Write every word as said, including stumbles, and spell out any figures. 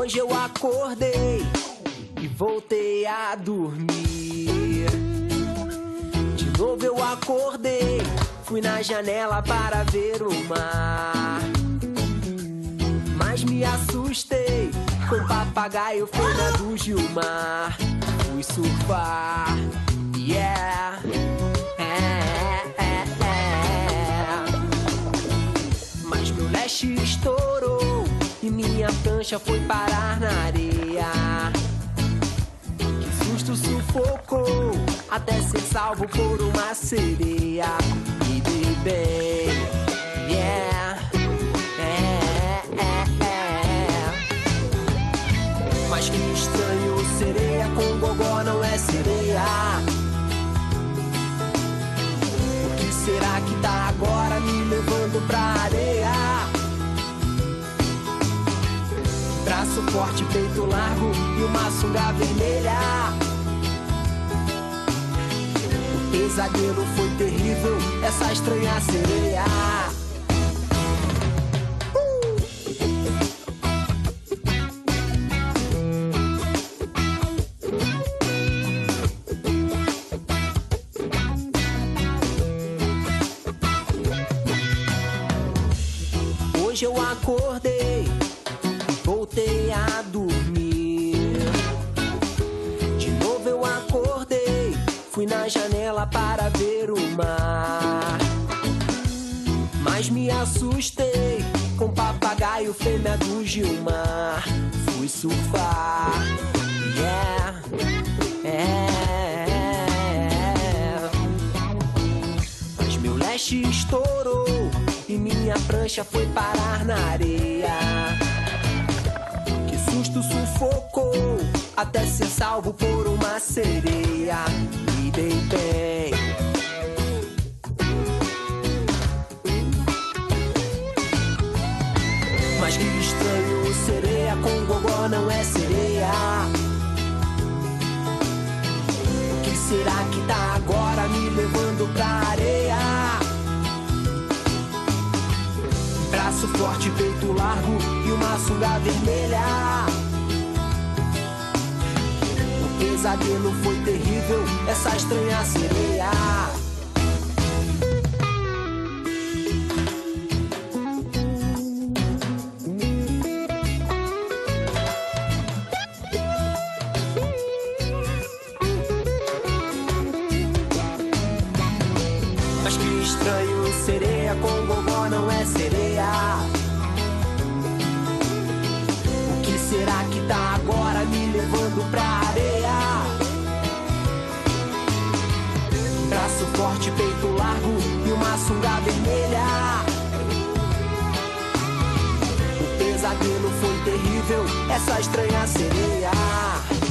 Hoje eu acordei e voltei a dormir. De novo eu acordei, fui na janela para ver o mar. Mas me assustei com o papagaio fêmea do Gilmar. Fui surfar, yeah, é, é, é. Mas meu leste estourou e minha prancha foi parar na areia. Que susto sufocou até ser salvo por uma sereia. Me dei bem, yeah, é, é, é. Mas que estranho, sereia com gogó não é sereia. O que será que tá agora me levando pra areia? Braço forte, peito largo e uma sunga vermelha. O pesadelo foi terrível, essa estranha sereia. Hoje eu acordei, voltei a dormir. De novo eu acordei, fui na janela para ver o mar. Mas me assustei com o papagaio fêmea do Gilmar. Fui surfar, yeah, é, é. Mas meu leste estourou e minha prancha foi parar na areia. Que susto sufocou até ser salvo por uma sereia. Me dei bem, mas que estranho, sereia com gogó não é sereia. O que será que tá agora me levando pra areia? Braço forte, peito largo e uma sunga vermelha. O pesadelo foi terrível, essa estranha sereia. Mas que estranho, sereia com gogó não é sereia. O que será que tá agora me levando pra areia? Braço forte, peito largo e uma sunga vermelha. O pesadelo foi terrível, essa estranha sereia.